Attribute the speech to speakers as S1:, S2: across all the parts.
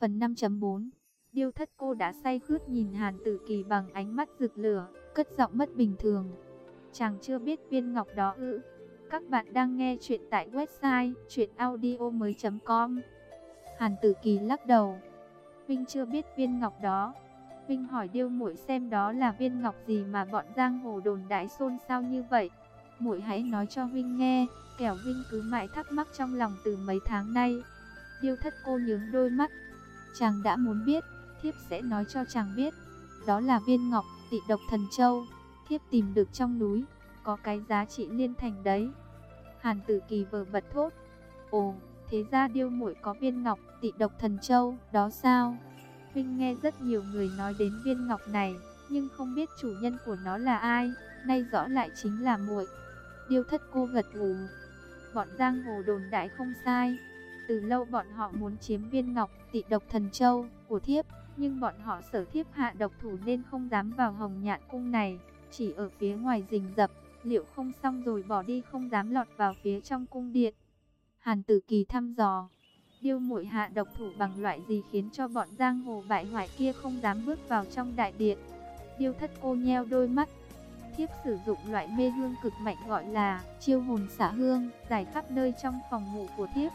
S1: Phần 5.4. Điêu Thất Cô đã say khướt nhìn Hàn Tử Kỳ bằng ánh mắt rực lửa, cất giọng mất bình thường. Chàng chưa biết viên ngọc đó ư? Các bạn đang nghe chuyện tại website chuyenaudio.com. Hàn Tử Kỳ lắc đầu. Vinh chưa biết viên ngọc đó. Vinh hỏi Điêu muội xem đó là viên ngọc gì mà bọn giang hồ đồn đãi xôn xao như vậy. Muội hãy nói cho Vinh nghe, kẻo Vinh cứ mãi thắc mắc trong lòng từ mấy tháng nay. Điêu Thất Cô nhướng đôi mắt. Chàng đã muốn biết, thiếp sẽ nói cho chàng biết. Đó là viên ngọc Tị Độc Thần Châu, thiếp tìm được trong núi, có cái giá trị liên thành đấy. Hàn Tử Kỳ vờ bật thốt. Ồ, thế ra Điêu muội có viên ngọc Tị Độc Thần Châu đó sao? Vinh nghe rất nhiều người nói đến viên ngọc này, nhưng không biết chủ nhân của nó là ai, nay rõ lại chính là muội. Điêu Thất Cô gật gù. Bọn giang hồ đồn đại không sai. Từ lâu bọn họ muốn chiếm viên ngọc Tị Độc Thần Châu của thiếp, nhưng bọn họ sợ thiếp hạ độc thủ nên không dám vào Hồng Nhạn cung này, chỉ ở phía ngoài rình rập, liệu không xong rồi bỏ đi, không dám lọt vào phía trong cung điện. Hàn Tử Kỳ thăm dò. Điêu muội hạ độc thủ bằng loại gì khiến cho bọn giang hồ bại hoại kia không dám bước vào trong đại điện? Điêu Thất Cô nheo đôi mắt. Thiếp sử dụng loại mê hương cực mạnh gọi là chiêu hồn xạ hương, rải khắp nơi trong phòng ngủ của thiếp.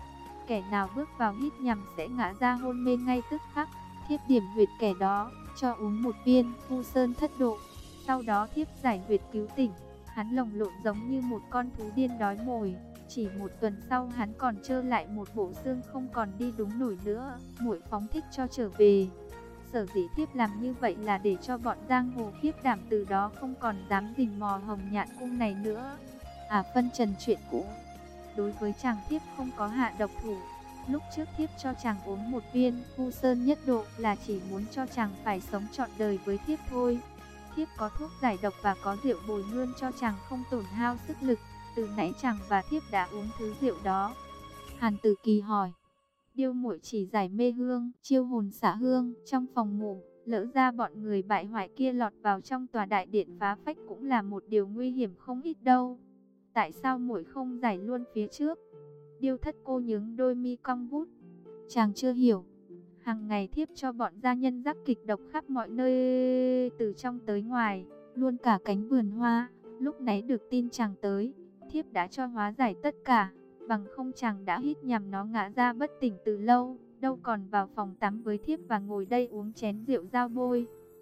S1: Kẻ nào bước vào hít nhằm sẽ ngã ra hôn mê ngay tức khắc. Thiếp điểm huyệt kẻ đó, cho uống một viên Vu Sơn Thất Độ. Sau đó thiếp giải huyệt cứu tỉnh. Hắn lồng lộn giống như một con thú điên đói mồi. Chỉ một tuần sau hắn còn trơ lại một bộ xương không còn đi đúng nổi nữa. Muội phóng thích cho trở về. Sở dĩ thiếp làm như vậy là để cho bọn giang hồ khiếp đảm, từ đó không còn dám rình mò Hồng Nhạn cung này nữa. Phân trần chuyện cũ. Đối với chàng thiếp không có hạ độc thủ. Lúc trước thiếp cho chàng uống một viên Vu Sơn Nhất Độ là chỉ muốn cho chàng phải sống trọn đời với thiếp thôi. Thiếp có thuốc giải độc và có rượu bồi nguyên cho chàng không tổn hao sức lực. Từ nãy chàng và thiếp đã uống thứ rượu đó. Hàn Tử Kỳ hỏi. Điêu muội chỉ giải mê hương, chiêu hồn xạ hương trong phòng ngủ, lỡ ra bọn người bại hoại kia lọt vào trong tòa đại điện phá phách cũng là một điều nguy hiểm không ít đâu. Tại sao muội không giải luôn phía trước? Điêu Thất Cô nhướng đôi mi cong vút. Chàng chưa hiểu. Hàng ngày thiếp cho bọn gia nhân rắc kịch độc khắp mọi nơi, từ trong tới ngoài, luôn cả cánh vườn hoa. Lúc nãy được tin chàng tới, thiếp đã cho hóa giải tất cả. Bằng không chàng đã hít nhằm nó ngã ra bất tỉnh từ lâu, đâu còn vào phòng tắm với thiếp và ngồi đây uống chén rượu giao bôi.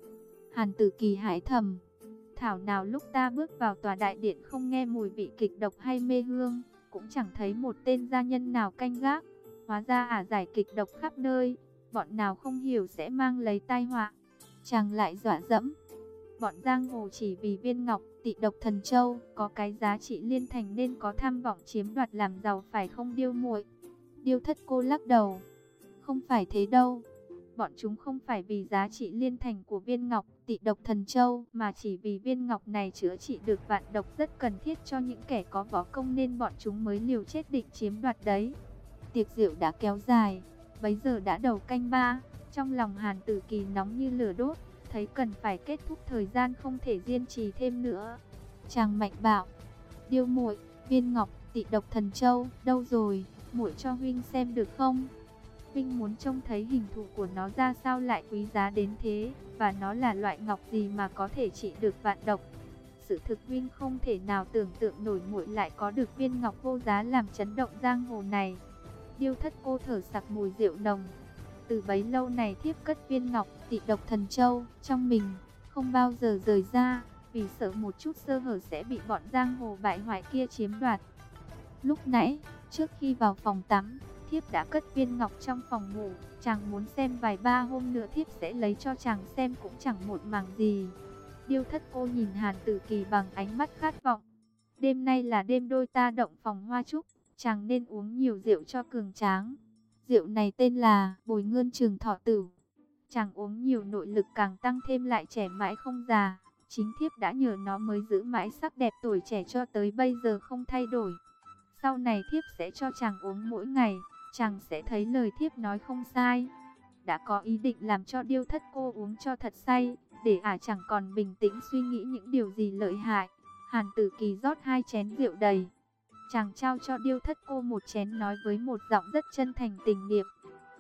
S1: Hàn Tử Kỳ hãi thầm. Thảo nào lúc ta bước vào tòa đại điện không nghe mùi vị kịch độc hay mê hương, cũng chẳng thấy một tên gia nhân nào canh gác. Hóa ra giải kịch độc khắp nơi, bọn nào không hiểu sẽ mang lấy tai họa. Chàng lại dọa dẫm. Bọn giang hồ chỉ vì viên ngọc Tị Độc Thần Châu có cái giá trị liên thành nên có tham vọng chiếm đoạt làm giàu, phải không Điêu muội? Điêu Thất Cô lắc đầu. Không phải thế đâu. Bọn chúng không phải vì giá trị liên thành của viên ngọc Tị Độc Thần Châu, mà chỉ vì viên ngọc này chữa trị được vạn độc rất cần thiết cho những kẻ có võ công nên bọn chúng mới liều chết định chiếm đoạt đấy. Tiệc rượu đã kéo dài, bấy giờ đã đầu canh 3, trong lòng Hàn Tử Kỳ nóng như lửa đốt, thấy cần phải kết thúc thời gian, không thể kiên trì thêm nữa. Chàng mạnh bạo. Điêu muội, viên ngọc Tị Độc Thần Châu đâu rồi, muội cho huynh xem được không? Huynh muốn trông thấy hình thù của nó ra sao lại quý giá đến thế, và nó là loại ngọc gì mà có thể trị được vạn độc. Sự thực huynh không thể nào tưởng tượng nổi muội lại có được viên ngọc vô giá làm chấn động giang hồ này. Điêu Thất Cô thở sặc mùi rượu nồng. Từ bấy lâu này thiếp cất viên ngọc Tị Độc Thần Châu trong mình, không bao giờ rời ra, vì sợ một chút sơ hở sẽ bị bọn giang hồ bại hoại kia chiếm đoạt. Lúc nãy, trước khi vào phòng tắm, thiếp đã cất viên ngọc trong phòng ngủ. Chàng muốn xem vài ba hôm nữa thiếp sẽ lấy cho chàng xem, cũng chẳng một màng gì. Điêu Thất Cô nhìn Hàn Tử Kỳ bằng ánh mắt khát vọng. Đêm nay là đêm đôi ta động phòng hoa trúc, chàng nên uống nhiều rượu cho cường tráng. Rượu này tên là Bồi Nguyên Trường Thọ Tử. Chàng uống nhiều nội lực càng tăng thêm, lại trẻ mãi không già. Chính thiếp đã nhờ nó mới giữ mãi sắc đẹp tuổi trẻ cho tới bây giờ không thay đổi. Sau này thiếp sẽ cho chàng uống mỗi ngày, chàng sẽ thấy lời thiếp nói không sai. Đã có ý định làm cho Điêu Thất Cô uống cho thật say, để chẳng còn bình tĩnh suy nghĩ những điều gì lợi hại. Hàn Tử Kỳ rót 2 chén rượu đầy. Chàng trao cho Điêu Thất Cô một chén, nói với một giọng rất chân thành tình niệm.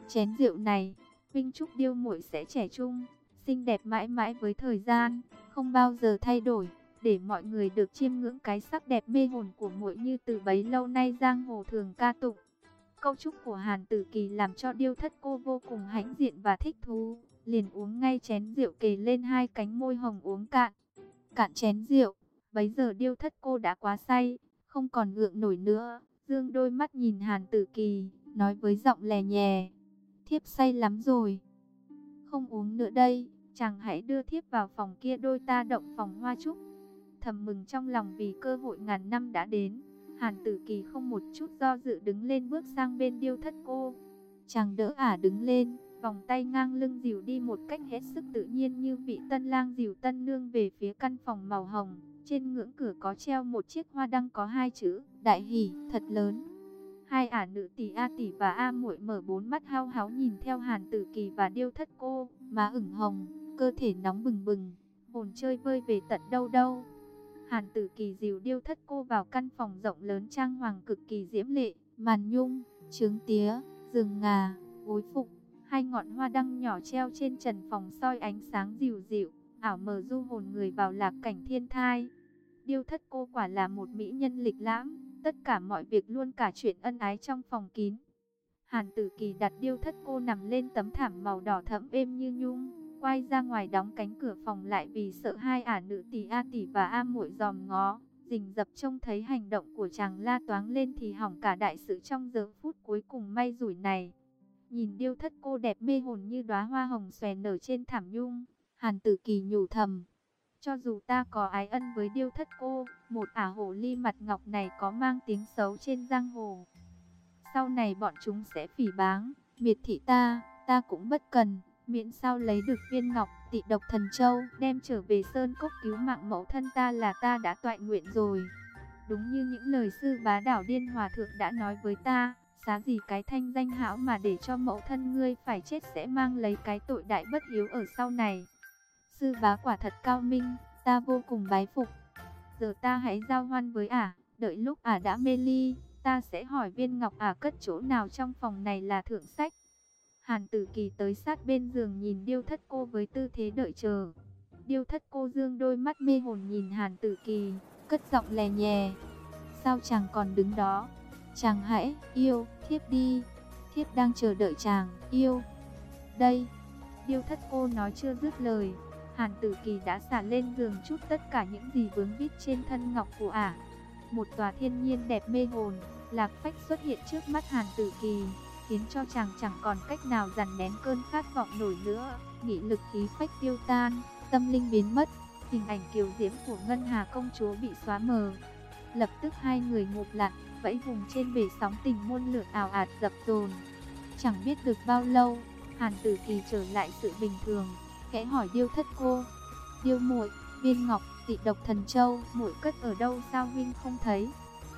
S1: Chén rượu này, Vinh chúc Điêu muội sẽ trẻ trung, xinh đẹp mãi mãi với thời gian, không bao giờ thay đổi, để mọi người được chiêm ngưỡng cái sắc đẹp mê hồn của muội như từ bấy lâu nay giang hồ thường ca tụng. Câu chúc của Hàn Tử Kỳ làm cho Điêu Thất Cô vô cùng hãnh diện và thích thú, liền uống ngay chén rượu kề lên hai cánh môi hồng uống cạn. Cạn chén rượu, bấy giờ Điêu Thất Cô đã quá say, không còn gượng nổi nữa, dương đôi mắt nhìn Hàn Tử Kỳ, nói với giọng lè nhè: "Thiếp say lắm rồi, không uống nữa đây, chàng hãy đưa thiếp vào phòng kia đôi ta động phòng hoa trúc." Thầm mừng trong lòng vì cơ hội ngàn năm đã đến, Hàn Tử Kỳ không một chút do dự đứng lên bước sang bên Điêu Thất Cô. Chàng đỡ ả đứng lên, vòng tay ngang lưng dìu đi một cách hết sức tự nhiên như vị tân lang dìu tân nương về phía căn phòng màu hồng. Trên ngưỡng cửa có treo một chiếc hoa đăng có hai chữ đại hỷ thật lớn. Hai ả nữ tỷ A tỷ và A muội mở bốn mắt hao háo nhìn theo Hàn Tử Kỳ và Điêu Thất Cô, má ửng hồng, cơ thể nóng bừng bừng, hồn chơi vơi về tận đâu đâu. Hàn Tử Kỳ dìu Điêu Thất Cô vào căn phòng rộng lớn trang hoàng cực kỳ diễm lệ, màn nhung, trướng tía, giường ngà, gối phục, hai ngọn hoa đăng nhỏ treo trên trần phòng soi ánh sáng dịu dịu, ảo mờ du hồn người vào lạc cảnh thiên thai. Điêu Thất Cô quả là một mỹ nhân lịch lãm, tất cả mọi việc luôn cả chuyện ân ái trong phòng kín. Hàn Tử Kỳ đặt Điêu Thất Cô nằm lên tấm thảm màu đỏ thẫm êm như nhung, quay ra ngoài đóng cánh cửa phòng lại vì sợ hai ả nữ tỷ A tỷ và A muội dòm ngó, rình rập trông thấy hành động của chàng la toáng lên thì hỏng cả đại sự trong giờ phút cuối cùng may rủi này. Nhìn Điêu Thất Cô đẹp mê hồn như đóa hoa hồng xòe nở trên thảm nhung, Hàn Tử Kỳ nhủ thầm: cho dù ta có ái ân với Điêu Thất Cô, một ả hồ ly mặt ngọc này có mang tiếng xấu trên giang hồ, sau này bọn chúng sẽ phỉ báng, miệt thị ta cũng bất cần, miễn sao lấy được viên ngọc Tị Độc Thần Châu, đem trở về Sơn Cốc cứu mạng mẫu thân ta là ta đã toại nguyện rồi. Đúng như những lời sư bá Đảo Điên Hòa Thượng đã nói với ta, xá gì cái thanh danh hão mà để cho mẫu thân ngươi phải chết sẽ mang lấy cái tội đại bất hiếu ở sau này. Sư bá quả thật cao minh, ta vô cùng bái phục. Giờ ta hãy giao hoan với ả, đợi lúc ả đã mê ly, ta sẽ hỏi viên ngọc ả cất chỗ nào trong phòng này là thượng sách. Hàn Tử Kỳ tới sát bên giường nhìn Điêu Thất Cô với tư thế đợi chờ. Điêu Thất Cô dương đôi mắt mê hồn nhìn Hàn Tử Kỳ, cất giọng lè nhè: sao chàng còn đứng đó? Chàng hãy yêu thiếp đi, thiếp đang chờ đợi chàng yêu. Đây, Điêu Thất Cô nói chưa dứt lời, Hàn Tử Kỳ đã xả lên giường chút tất cả những gì vướng víu trên thân ngọc của ả. Một tòa thiên nhiên đẹp mê hồn, lạc phách xuất hiện trước mắt Hàn Tử Kỳ, khiến cho chàng chẳng còn cách nào dằn nén cơn khát vọng nổi nữa. Nghị lực khí phách tiêu tan, tâm linh biến mất, hình ảnh kiều diễm của Ngân Hà công chúa bị xóa mờ. Lập tức hai người ngụp lặn, vẫy vùng trên bể sóng tình muôn lượn ào ạt dập dồn. Chẳng biết được bao lâu, Hàn Tử Kỳ trở lại sự bình thường, khẽ hỏi Điêu Thất Cô: Điêu muội, viên ngọc Tị Độc Thần Châu muội cất ở đâu sao huynh không thấy?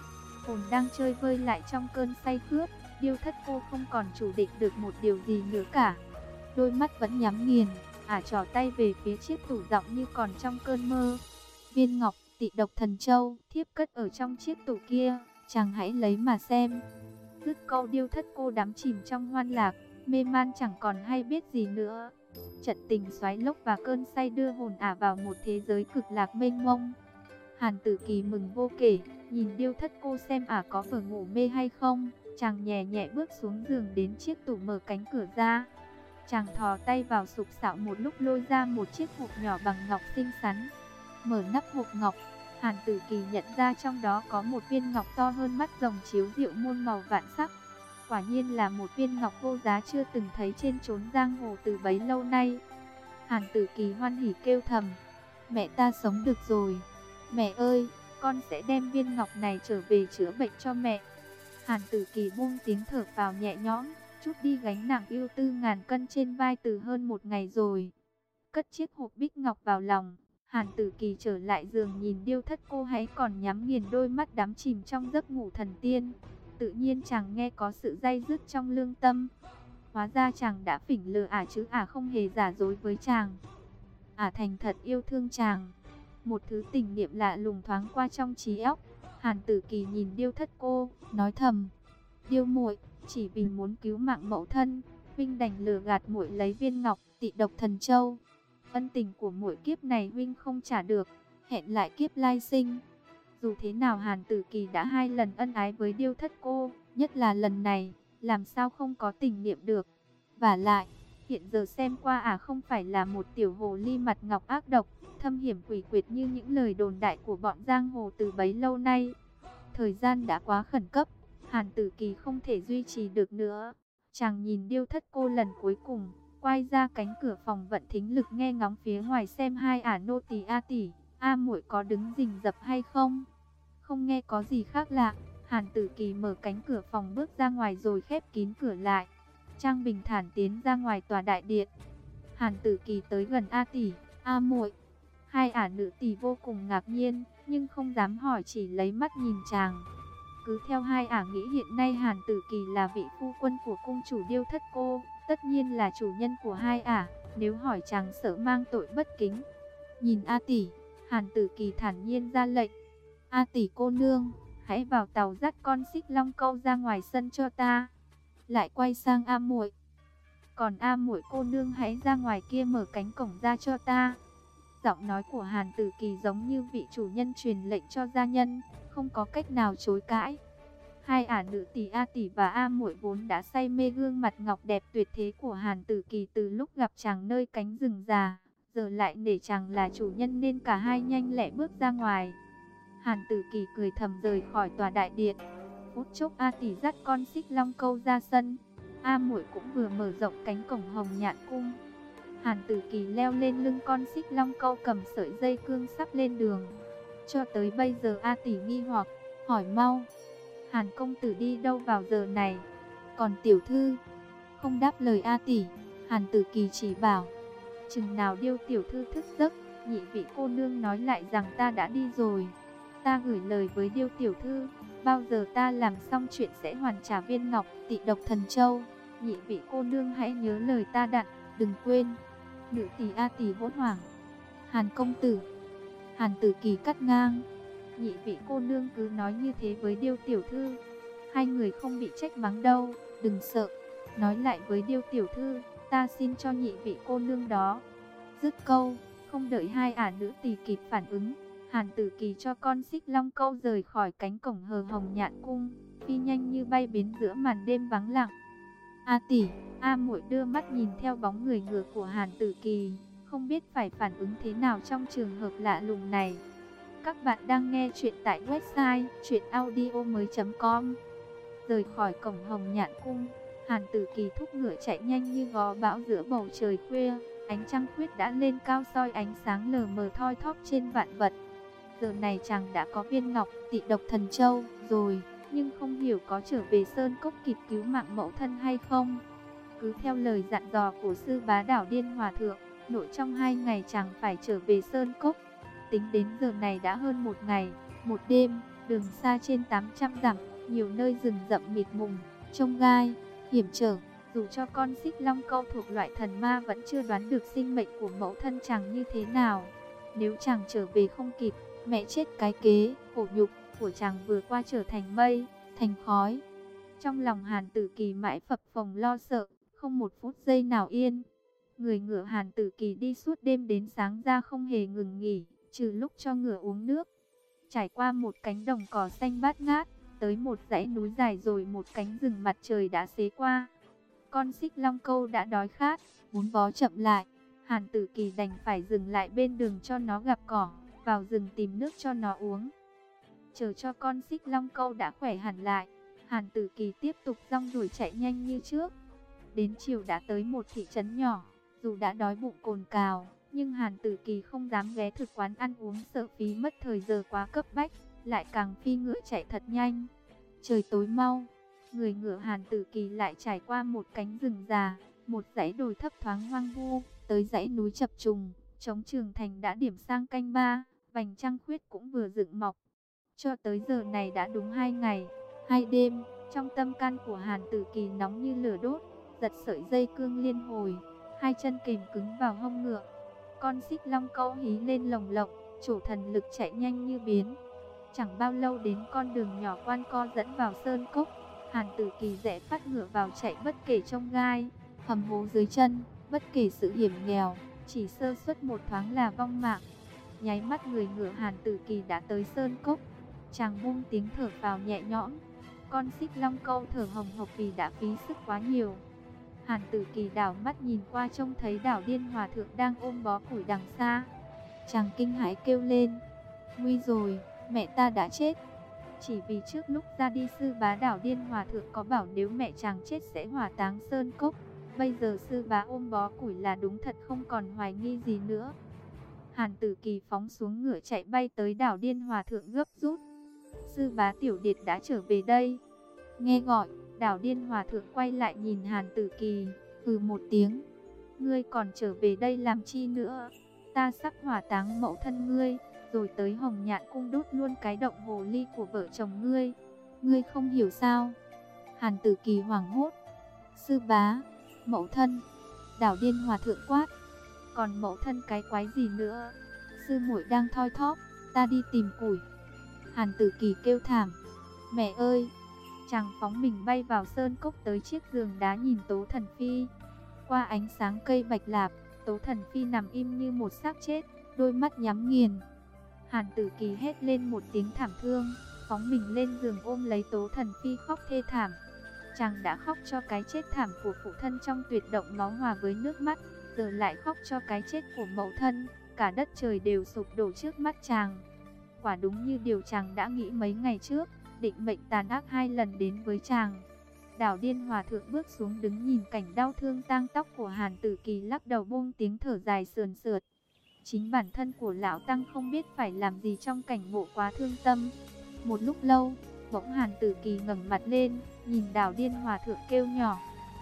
S1: Hồn đang chơi vơi lại trong cơn say cướp, Điêu Thất Cô không còn chủ định được một điều gì nữa cả. Đôi mắt vẫn nhắm nghiền, ả trỏ tay về phía chiếc tủ giọng như còn trong cơn mơ. Viên ngọc Tị Độc Thần Châu thiếp cất ở trong chiếc tủ kia, chàng hãy lấy mà xem. Dứt câu Điêu Thất Cô đắm chìm trong hoan lạc, mê man chẳng còn hay biết gì nữa. Trận tình xoáy lốc và cơn say đưa hồn ả vào một thế giới cực lạc mênh mông. Hàn Tử Kỳ mừng vô kể, nhìn Điêu Thất Cô xem ả có vừa ngủ mê hay không. Chàng nhẹ nhẹ bước xuống giường đến chiếc tủ mở cánh cửa ra. Chàng thò tay vào sục sạo một lúc lôi ra một chiếc hộp nhỏ bằng ngọc xinh xắn. Mở nắp hộp ngọc, Hàn Tử Kỳ nhận ra trong đó có một viên ngọc to hơn mắt rồng chiếu diệu muôn màu vạn sắc. Quả nhiên là một viên ngọc vô giá chưa từng thấy trên chốn giang hồ từ bấy lâu nay. Hàn Tử Kỳ hoan hỉ kêu thầm: mẹ ta sống được rồi. Mẹ ơi, con sẽ đem viên ngọc này trở về chữa bệnh cho mẹ. Hàn Tử Kỳ buông tiếng thở vào nhẹ nhõm, chút đi gánh nặng yêu tư ngàn cân trên vai từ hơn một ngày rồi. Cất chiếc hộp bích ngọc vào lòng, Hàn Tử Kỳ trở lại giường nhìn Điêu Thất Cô hãy còn nhắm nghiền đôi mắt đắm chìm trong giấc ngủ thần tiên. Tự nhiên chàng nghe có sự day dứt trong lương tâm. Hóa ra chàng đã phỉnh lừa ả chứ ả không hề giả dối với chàng. Ả thành thật yêu thương chàng. Một thứ tình niệm lạ lùng thoáng qua trong trí óc. Hàn Tử Kỳ nhìn Điêu Thất Cô, nói thầm: Điêu muội, chỉ vì muốn cứu mạng mẫu thân, huynh đành lừa gạt muội lấy viên ngọc Tị Độc Thần Châu. Ân tình của muội kiếp này huynh không trả được, hẹn lại kiếp lai sinh. Dù thế nào Hàn Tử Kỳ đã 2 lần ân ái với Điêu Thất Cô, nhất là lần này, làm sao không có tình niệm được. Vả lại, hiện giờ xem qua không phải là một tiểu hồ ly mặt ngọc ác độc, thâm hiểm quỷ quyệt như những lời đồn đại của bọn giang hồ từ bấy lâu nay. Thời gian đã quá khẩn cấp, Hàn Tử Kỳ không thể duy trì được nữa. Chàng nhìn Điêu Thất Cô lần cuối cùng, quay ra cánh cửa phòng vận thính lực nghe ngóng phía ngoài xem hai nô tỳ A tỷ, A muội có đứng rình rập hay không. Không nghe có gì khác lạ, Hàn Tử Kỳ mở cánh cửa phòng bước ra ngoài rồi khép kín cửa lại. Trang bình thản tiến ra ngoài tòa đại điện. Hàn Tử Kỳ tới gần A tỷ, A muội. Hai nữ tỳ vô cùng ngạc nhiên, nhưng không dám hỏi, chỉ lấy mắt nhìn chàng. Cứ theo hai nghĩ hiện nay Hàn Tử Kỳ là vị phu quân của cung chủ Điêu Thất Cô, tất nhiên là chủ nhân của hai nếu hỏi chàng sợ mang tội bất kính. Nhìn A tỷ, Hàn Tử Kỳ thản nhiên ra lệnh. A tỷ cô nương, hãy vào tàu dắt con Xích Long Câu ra ngoài sân cho ta. Lại quay sang A muội. Còn A muội cô nương hãy ra ngoài kia mở cánh cổng ra cho ta. Giọng nói của Hàn Tử Kỳ giống như vị chủ nhân truyền lệnh cho gia nhân, không có cách nào chối cãi. Hai nữ tỷ A tỷ và A muội vốn đã say mê gương mặt ngọc đẹp tuyệt thế của Hàn Tử Kỳ từ lúc gặp chàng nơi cánh rừng già, giờ lại nể chàng là chủ nhân nên cả hai nhanh lẹ bước ra ngoài. Hàn Tử Kỳ cười thầm rời khỏi tòa đại điện. Phút chốc A tỷ dắt con Xích Long Câu ra sân, A muội cũng vừa mở rộng cánh cổng hồng nhạn cung. Hàn Tử Kỳ leo lên lưng con Xích Long Câu, cầm sợi dây cương sắp lên đường. Cho tới bây giờ A tỷ nghi hoặc, hỏi mau: Hàn công tử đi đâu vào giờ này? Còn tiểu thư? Không đáp lời A tỷ, Hàn Tử Kỳ chỉ bảo: chừng nào Điêu tiểu thư thức giấc, nhị vị cô nương nói lại rằng ta đã đi rồi. Ta gửi lời với Điêu tiểu thư, bao giờ ta làm xong chuyện sẽ hoàn trả viên ngọc Tị Độc Thần Châu. Nhị vị cô nương hãy nhớ lời ta dặn, đừng quên. Nữ tỷ A tỷ hốt hoảng: Hàn công tử. Hàn Tử Kỳ cắt ngang: nhị vị cô nương cứ nói như thế với Điêu tiểu thư, hai người không bị trách mắng đâu, đừng sợ. Nói lại với Điêu tiểu thư, ta xin cho nhị vị cô nương đó. Dứt câu, không đợi hai nữ tỷ kịp phản ứng, Hàn Tử Kỳ cho con Xích Long Câu rời khỏi cánh cổng hờ hồng nhạn cung, phi nhanh như bay biến giữa màn đêm vắng lặng. A tỷ, A muội đưa mắt nhìn theo bóng người ngựa của Hàn Tử Kỳ, không biết phải phản ứng thế nào trong trường hợp lạ lùng này. Các bạn đang nghe chuyện tại website chuyenaudio.com. Rời khỏi cổng hồng nhạn cung, Hàn Tử Kỳ thúc ngựa chạy nhanh như gió bão giữa bầu trời khuya. Ánh trăng khuyết đã lên cao soi ánh sáng lờ mờ thoi thóp trên vạn vật. Giờ này chàng đã có viên ngọc Tị Độc Thần Châu rồi, nhưng không hiểu có trở về Sơn Cốc kịp cứu mạng mẫu thân hay không. Cứ theo lời dặn dò của sư bá đảo Điên Hòa Thượng, nội trong 2 ngày chàng phải trở về Sơn Cốc. Tính đến giờ này đã hơn 1 ngày, 1 đêm, đường xa trên 800 dặm, nhiều nơi rừng rậm mịt mùng, chông gai, hiểm trở. Dù cho con Xích Long Câu thuộc loại thần ma vẫn chưa đoán được sinh mệnh của mẫu thân chàng như thế nào. Nếu chàng trở về không kịp, mẹ chết cái kế, khổ nhục của chàng vừa qua trở thành mây, thành khói. Trong lòng Hàn Tử Kỳ mãi phập phồng lo sợ, không một phút giây nào yên. Người ngựa Hàn Tử Kỳ đi suốt đêm đến sáng ra không hề ngừng nghỉ, trừ lúc cho ngựa uống nước. Trải qua một cánh đồng cỏ xanh bát ngát, tới một dãy núi dài rồi một cánh rừng mặt trời đã xế qua. Con Xích Long Câu đã đói khát, muốn bó chậm lại. Hàn Tử Kỳ đành phải dừng lại bên đường cho nó gặp cỏ, vào rừng tìm nước cho nó uống. Chờ cho con Xích Long Câu đã khỏe hẳn lại, Hàn Tử Kỳ tiếp tục rong ruổi chạy nhanh như trước. Đến chiều đã tới một thị trấn nhỏ, dù đã đói bụng cồn cào, nhưng Hàn Tử Kỳ không dám ghé thực quán ăn uống sợ phí mất thời giờ quá cấp bách, lại càng phi ngựa chạy thật nhanh. Trời tối mau, người ngựa Hàn Tử Kỳ lại trải qua một cánh rừng già, một dãy đồi thấp thoáng hoang vu, tới dãy núi chập trùng. Trống Trường Thành đã điểm sang canh 3, vành trăng khuyết cũng vừa dựng mọc. Cho tới giờ này đã đúng 2 ngày, 2 đêm, trong tâm can của Hàn Tử Kỳ nóng như lửa đốt, giật sợi dây cương liên hồi, hai chân kềm cứng vào hông ngựa. Con Xích Long Câu hí lên lồng lộng, trổ thần lực chạy nhanh như biến. Chẳng bao lâu đến con đường nhỏ quanh co dẫn vào sơn cốc, Hàn Tử Kỳ rẽ phát ngựa vào chạy bất kể chông gai. hầm hố dưới chân, bất kể sự hiểm nghèo, chỉ sơ suất một thoáng là vong mạng. Nháy mắt người ngựa Hàn Tử Kỳ đã tới sơn cốc. Chàng buông tiếng thở phào nhẹ nhõm. Con xích long câu thở hồng hộc vì đã phí sức quá nhiều. Hàn Tử Kỳ đảo mắt nhìn qua trông thấy Đảo Điên Hòa Thượng đang ôm bó củi đằng xa. Chàng kinh hãi kêu lên, nguy rồi, mẹ ta đã chết. Chỉ vì trước lúc ra đi sư bá Đảo Điên Hòa Thượng có bảo nếu mẹ chàng chết sẽ hỏa táng sơn cốc. Bây giờ sư bá ôm bó củi là đúng thật, không còn hoài nghi gì nữa. Hàn Tử Kỳ phóng xuống ngựa chạy bay tới Đảo Điên Hòa Thượng gấp rút. Sư bá Tiểu Điệt đã trở về đây. Nghe gọi, Đảo Điên Hòa Thượng quay lại nhìn Hàn Tử Kỳ, hừ một tiếng. Ngươi còn trở về đây làm chi nữa? Ta sắp hỏa táng mẫu thân ngươi, rồi tới Hồng Nhạn cung đốt luôn cái động hồ ly của vợ chồng ngươi. Ngươi không hiểu sao? Hàn Tử Kỳ hoảng hốt. Sư bá, mẫu thân. Đảo Điên Hòa Thượng quát. Còn mẫu thân cái quái gì nữa? Sư muội đang thoi thóp, ta đi tìm củi. Hàn Tử Kỳ kêu thảm. Mẹ ơi! Chàng phóng mình bay vào sơn cốc tới chiếc giường đá nhìn Tố Thần Phi. Qua ánh sáng cây bạch lạp, Tố Thần Phi nằm im như một xác chết, đôi mắt nhắm nghiền. Hàn Tử Kỳ hét lên một tiếng thảm thương, phóng mình lên giường ôm lấy Tố Thần Phi khóc thê thảm. Chàng đã khóc cho cái chết thảm của phụ thân trong tuyệt động máu hòa với nước mắt, giờ lại khóc cho cái chết của mẫu thân, cả đất trời đều sụp đổ trước mắt chàng. Quả đúng như điều chàng đã nghĩ mấy ngày trước, định mệnh tàn ác hai lần đến với chàng. Đảo Điên Hòa Thượng bước xuống đứng nhìn cảnh đau thương tang tóc của Hàn Tử Kỳ, lắc đầu buông tiếng thở dài sườn sượt. Chính bản thân của lão tăng không biết phải làm gì trong cảnh ngộ quá thương tâm. Một lúc lâu, bỗng Hàn Tử Kỳ ngẩng mặt lên, nhìn Đảo Điên Hòa Thượng kêu nhỏ.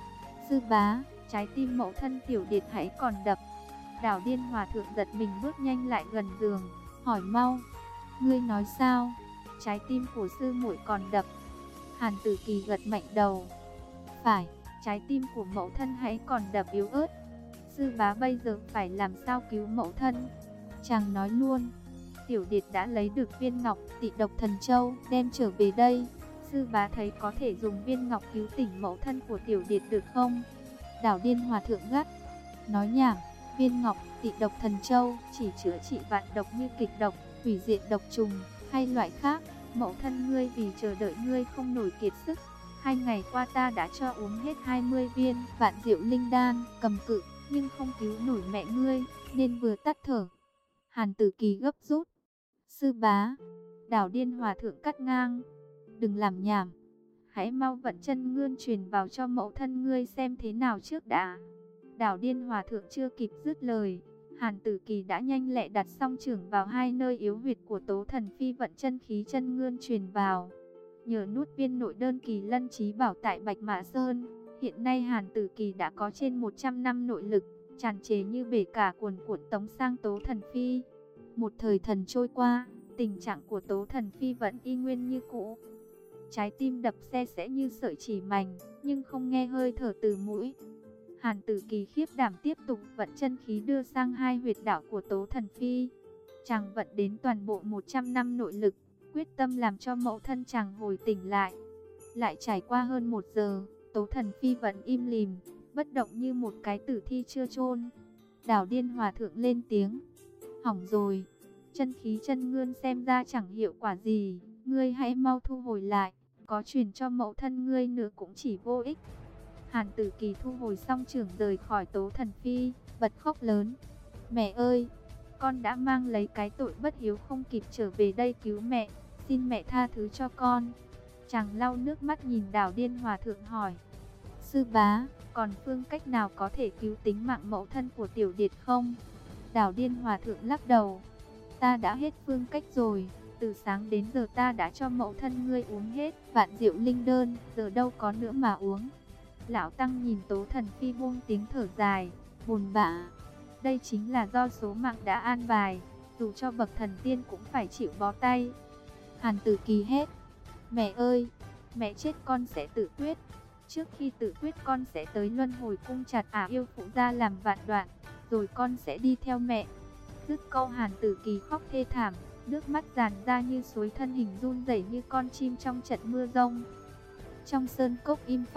S1: Sư bá, trái tim mẫu thân Tiểu Điệt hãy còn đập. Đảo Điên Hòa Thượng giật mình bước nhanh lại gần giường, hỏi mau. Ngươi nói sao? Trái tim của sư muội còn đập. Hàn Tử Kỳ gật mạnh đầu. Phải, trái tim của mẫu thân hãy còn đập yếu ớt. Sư bá bây giờ phải làm sao cứu mẫu thân? Chàng nói luôn. Tiểu Điệt đã lấy được viên ngọc Tị Độc Thần Châu, đem trở về đây. Sư bá thấy có thể dùng viên ngọc cứu tỉnh mẫu thân của Tiểu Điệt được không? Đảo Điên Hòa Thượng gắt. Nói nhảm, viên ngọc Tị Độc Thần Châu chỉ chữa trị vạn độc như kịch độc, hủy diệt độc trùng hay loại khác. Mẫu thân ngươi vì chờ đợi ngươi không nổi kiệt sức, 2 ngày qua ta đã cho uống hết 20 viên vạn diệu linh đan cầm cự, nhưng không cứu nổi mẹ ngươi, nên vừa tắt thở. Hàn Tử Kỳ gấp rút. Sư bá, Đảo Điên Hòa Thượng cắt ngang. Đừng làm nhảm, hãy mau vận chân ngươn truyền vào cho mẫu thân ngươi xem thế nào trước đã. Đảo Điên Hòa Thượng chưa kịp dứt lời, Hàn Tử Kỳ đã nhanh lẹ đặt song chưởng vào hai nơi yếu huyệt của Tố Thần Phi, vận chân khí chân ngươn truyền vào. Nhờ nuốt viên nội đơn kỳ lân trí bảo tại Bạch Mã Sơn, hiện nay Hàn Tử Kỳ đã có trên 100 năm nội lực, tràn trề như bể cả cuồn cuộn tống sang Tố Thần Phi. Một thời thần trôi qua, tình trạng của Tố Thần Phi vẫn y nguyên như cũ. Trái tim đập se sẽ như sợi chỉ mảnh, nhưng không nghe hơi thở từ mũi. Hàn Tử Kỳ khiếp đảm tiếp tục vận chân khí đưa sang hai huyệt đạo của Tố Thần Phi. Chàng vận đến toàn bộ 100 năm nội lực, quyết tâm làm cho mẫu thân chàng hồi tỉnh lại. Lại trải qua hơn 1 giờ, Tố Thần Phi vẫn im lìm, bất động như một cái tử thi chưa chôn. Đảo Điên Hòa Thượng lên tiếng. Hỏng rồi, chân khí chân ngươn xem ra chẳng hiệu quả gì, ngươi hãy mau thu hồi lại, có truyền cho mẫu thân ngươi nữa cũng chỉ vô ích. Hàn Tử Kỳ thu hồi xong chưởng rời khỏi Tố Thần Phi, bật khóc lớn. Mẹ ơi, con đã mang lấy cái tội bất hiếu không kịp trở về đây cứu mẹ, xin mẹ tha thứ cho con. Chàng lau nước mắt nhìn Đảo Điên Hòa Thượng hỏi. Sư bá, còn phương cách nào có thể cứu tính mạng mẫu thân của Tiểu Điệt không? Đảo Điên Hòa Thượng lắc đầu. Ta đã hết phương cách rồi, từ sáng đến giờ ta đã cho mẫu thân ngươi uống hết vạn diệu linh đơn, giờ đâu có nữa mà uống. Lão Tăng nhìn Tố Thần Phi buông tiếng thở dài, buồn bã. Đây chính là do số mạng đã an bài, dù cho bậc thần tiên cũng phải chịu bó tay. Hàn Tử Kỳ hét. Mẹ ơi, mẹ chết con sẽ tự quyết. Trước khi tự quyết con sẽ tới luân hồi cung chặt yêu phụ ra làm vạn đoạn, rồi con sẽ đi theo mẹ. Dứt câu Hàn Tử Kỳ khóc thê thảm, nước mắt tràn ra như suối, thân hình run rẩy như con chim trong trận mưa rông. Trong sơn cốc im phắc,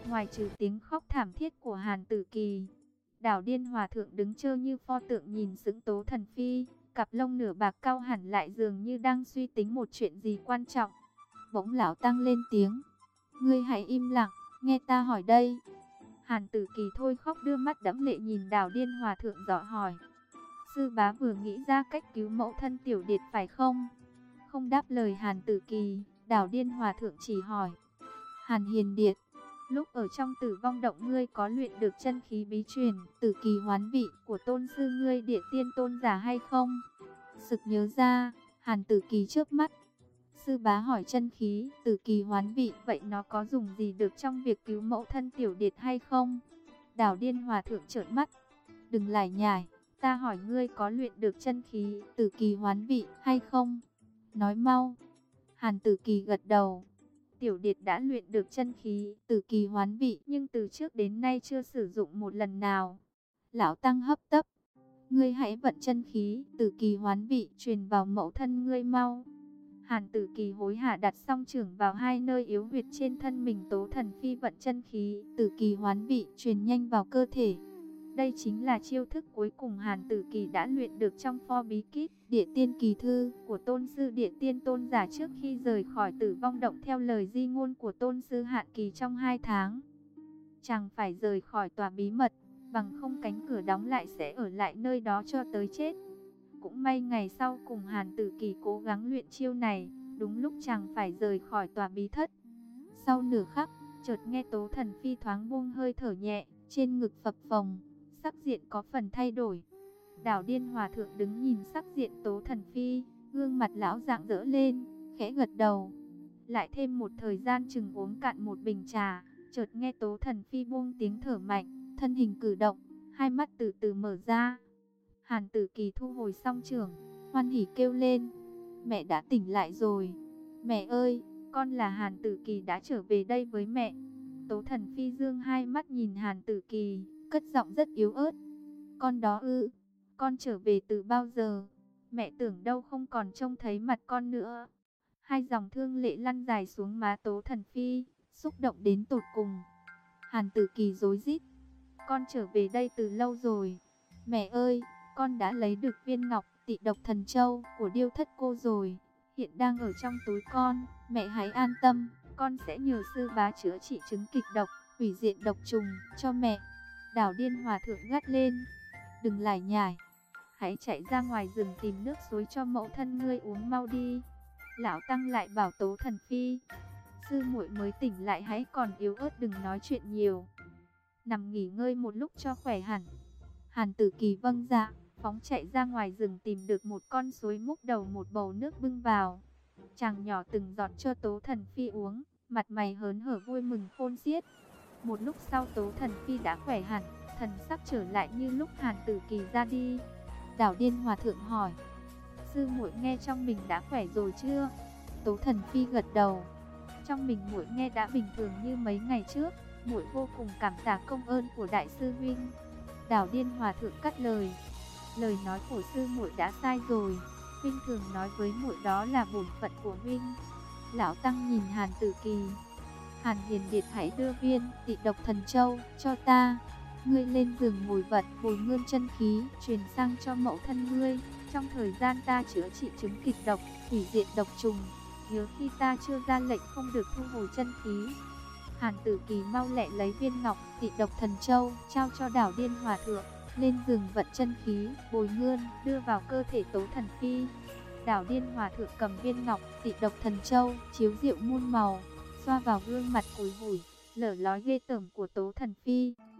S1: Ngoài trừ tiếng khóc thảm thiết của Hàn Tử Kỳ, Đảo Điên Hòa Thượng đứng trơ như pho tượng nhìn sững Tố Thần Phi, cặp lông nửa bạc cau hẳn lại dường như đang suy tính một chuyện gì quan trọng. Bỗng lão tăng lên tiếng, ngươi hãy im lặng, nghe ta hỏi đây. Hàn Tử Kỳ thôi khóc đưa mắt đẫm lệ nhìn Đảo Điên Hòa Thượng dò hỏi, sư bá vừa nghĩ ra cách cứu mẫu thân Tiểu Điệt phải không? Không đáp lời Hàn Tử Kỳ, Đảo Điên Hòa Thượng chỉ hỏi, Hàn Hiền Điệt, lúc ở trong Tử Vong Động ngươi có luyện được chân khí bí truyền, Tử Kỳ Hoán Vị của tôn sư ngươi Địa Tiên Tôn giả hay không? Sực nhớ ra, Hàn Tử Kỳ chớp mắt. Sư bá hỏi chân khí, Tử Kỳ Hoán Vị, vậy nó có dùng gì được trong việc cứu mẫu thân Tiểu Điệt hay không? Đảo Điên Hòa Thượng trợn mắt, đừng lải nhải, ta hỏi ngươi có luyện được chân khí, Tử Kỳ Hoán Vị hay không? Nói mau. Hàn Tử Kỳ gật đầu. Tiểu Điệt đã luyện được chân khí, Tử Kỳ Hoán Vị, nhưng từ trước đến nay chưa sử dụng một lần nào. Lão tăng hấp tấp, ngươi hãy vận chân khí, Tử Kỳ Hoán Vị truyền vào mẫu thân ngươi mau. Hàn Tử Kỳ hối hả đặt song chưởng vào hai nơi yếu huyệt trên thân mình Tố Thần Phi, vận chân khí, Tử Kỳ Hoán Vị truyền nhanh vào cơ thể. Đây chính là chiêu thức cuối cùng Hàn Tử Kỳ đã luyện được trong pho bí kíp Địa Tiên Kỳ Thư của tôn sư Địa Tiên Tôn giả trước khi rời khỏi Tử Vong Động theo lời di ngôn của tôn sư Hạn Kỳ trong 2 tháng. Chàng phải rời khỏi tòa bí mật, bằng không cánh cửa đóng lại sẽ ở lại nơi đó cho tới chết. Cũng may ngày sau cùng Hàn Tử Kỳ cố gắng luyện chiêu này, đúng lúc chàng phải rời khỏi tòa bí thất. Sau nửa khắc, chợt nghe Tố Thần Phi thoáng buông hơi thở nhẹ, trên ngực phập phồng, sắc diện có phần thay đổi. Đảo Điên Hòa Thượng đứng nhìn sắc diện Tố Thần Phi, gương mặt lão rạng rỡ lên, khẽ gật đầu. Lại thêm một thời gian chừng uống cạn một bình trà, chợt nghe Tố Thần Phi buông tiếng thở mạnh, thân hình cử động, hai mắt từ từ mở ra. Hàn Tử Kỳ thu hồi song chưởng, hoan hỉ kêu lên, mẹ đã tỉnh lại rồi. Mẹ ơi, con là Hàn Tử Kỳ đã trở về đây với mẹ. Tố Thần Phi dương hai mắt nhìn Hàn Tử Kỳ, cất giọng rất yếu ớt. Con đó ư, con trở về từ bao giờ? Mẹ tưởng đâu không còn trông thấy mặt con nữa. Hai dòng thương lệ lăn dài xuống má Tố Thần Phi, xúc động đến tột cùng. Hàn Tử Kỳ rối rít, con trở về đây từ lâu rồi. Mẹ ơi, con đã lấy được viên ngọc Tị Độc Thần Châu của Điêu Thất cô rồi, hiện đang ở trong túi con. Mẹ hãy an tâm, con sẽ nhờ sư bá chữa trị chứng kịch độc, hủy diệt độc trùng cho mẹ. Đảo Điên Hòa Thượng gắt lên, đừng lải nhải, hãy chạy ra ngoài rừng tìm nước suối cho mẫu thân ngươi uống mau đi. Lão tăng lại bảo Tố Thần Phi, sư muội mới tỉnh lại hãy còn yếu ớt đừng nói chuyện nhiều, nằm nghỉ ngơi một lúc cho khỏe hẳn. Hàn Tử Kỳ vâng dạ, phóng chạy ra ngoài rừng tìm được một con suối, múc đầu một bầu nước bưng vào. Chàng nhỏ từng giọt cho Tố Thần Phi uống, mặt mày hớn hở vui mừng khôn xiết. Một lúc sau Tố Thần Phi đã khỏe hẳn, thần sắc trở lại như lúc Hàn Tử Kỳ ra đi. Đảo Điên Hòa Thượng hỏi, sư muội nghe trong mình đã khỏe rồi chưa? Tố Thần Phi gật đầu, trong mình muội nghe đã bình thường như mấy ngày trước, muội vô cùng cảm tạ công ơn của đại sư huynh. Đảo Điên Hòa Thượng cắt lời, lời nói của sư muội đã sai rồi, huynh thường nói với muội đó là bổn phận của huynh. Lão tăng nhìn Hàn Tử Kỳ, Hàn Hiền Điệt hãy đưa viên Tị Độc Thần Châu cho ta. Ngươi lên giường ngồi vật, bồi nguyên chân khí, truyền sang cho mẫu thân ngươi. Trong thời gian ta chữa trị chứng kịch độc, hủy diệt độc trùng, nhớ khi ta chưa ra lệnh không được thu hồi chân khí. Hàn Tử Kỳ mau lẹ lấy viên ngọc Tị Độc Thần Châu trao cho Đảo Điên Hòa Thượng, lên giường vận chân khí, bồi nguyên, đưa vào cơ thể Tố Thần Phi. Đảo Điên Hòa Thượng cầm viên ngọc Tị Độc Thần Châu, chiếu diệu muôn màu, xoa vào gương mặt cùi hủi, lở lói ghê tởm của Tố Thần Phi.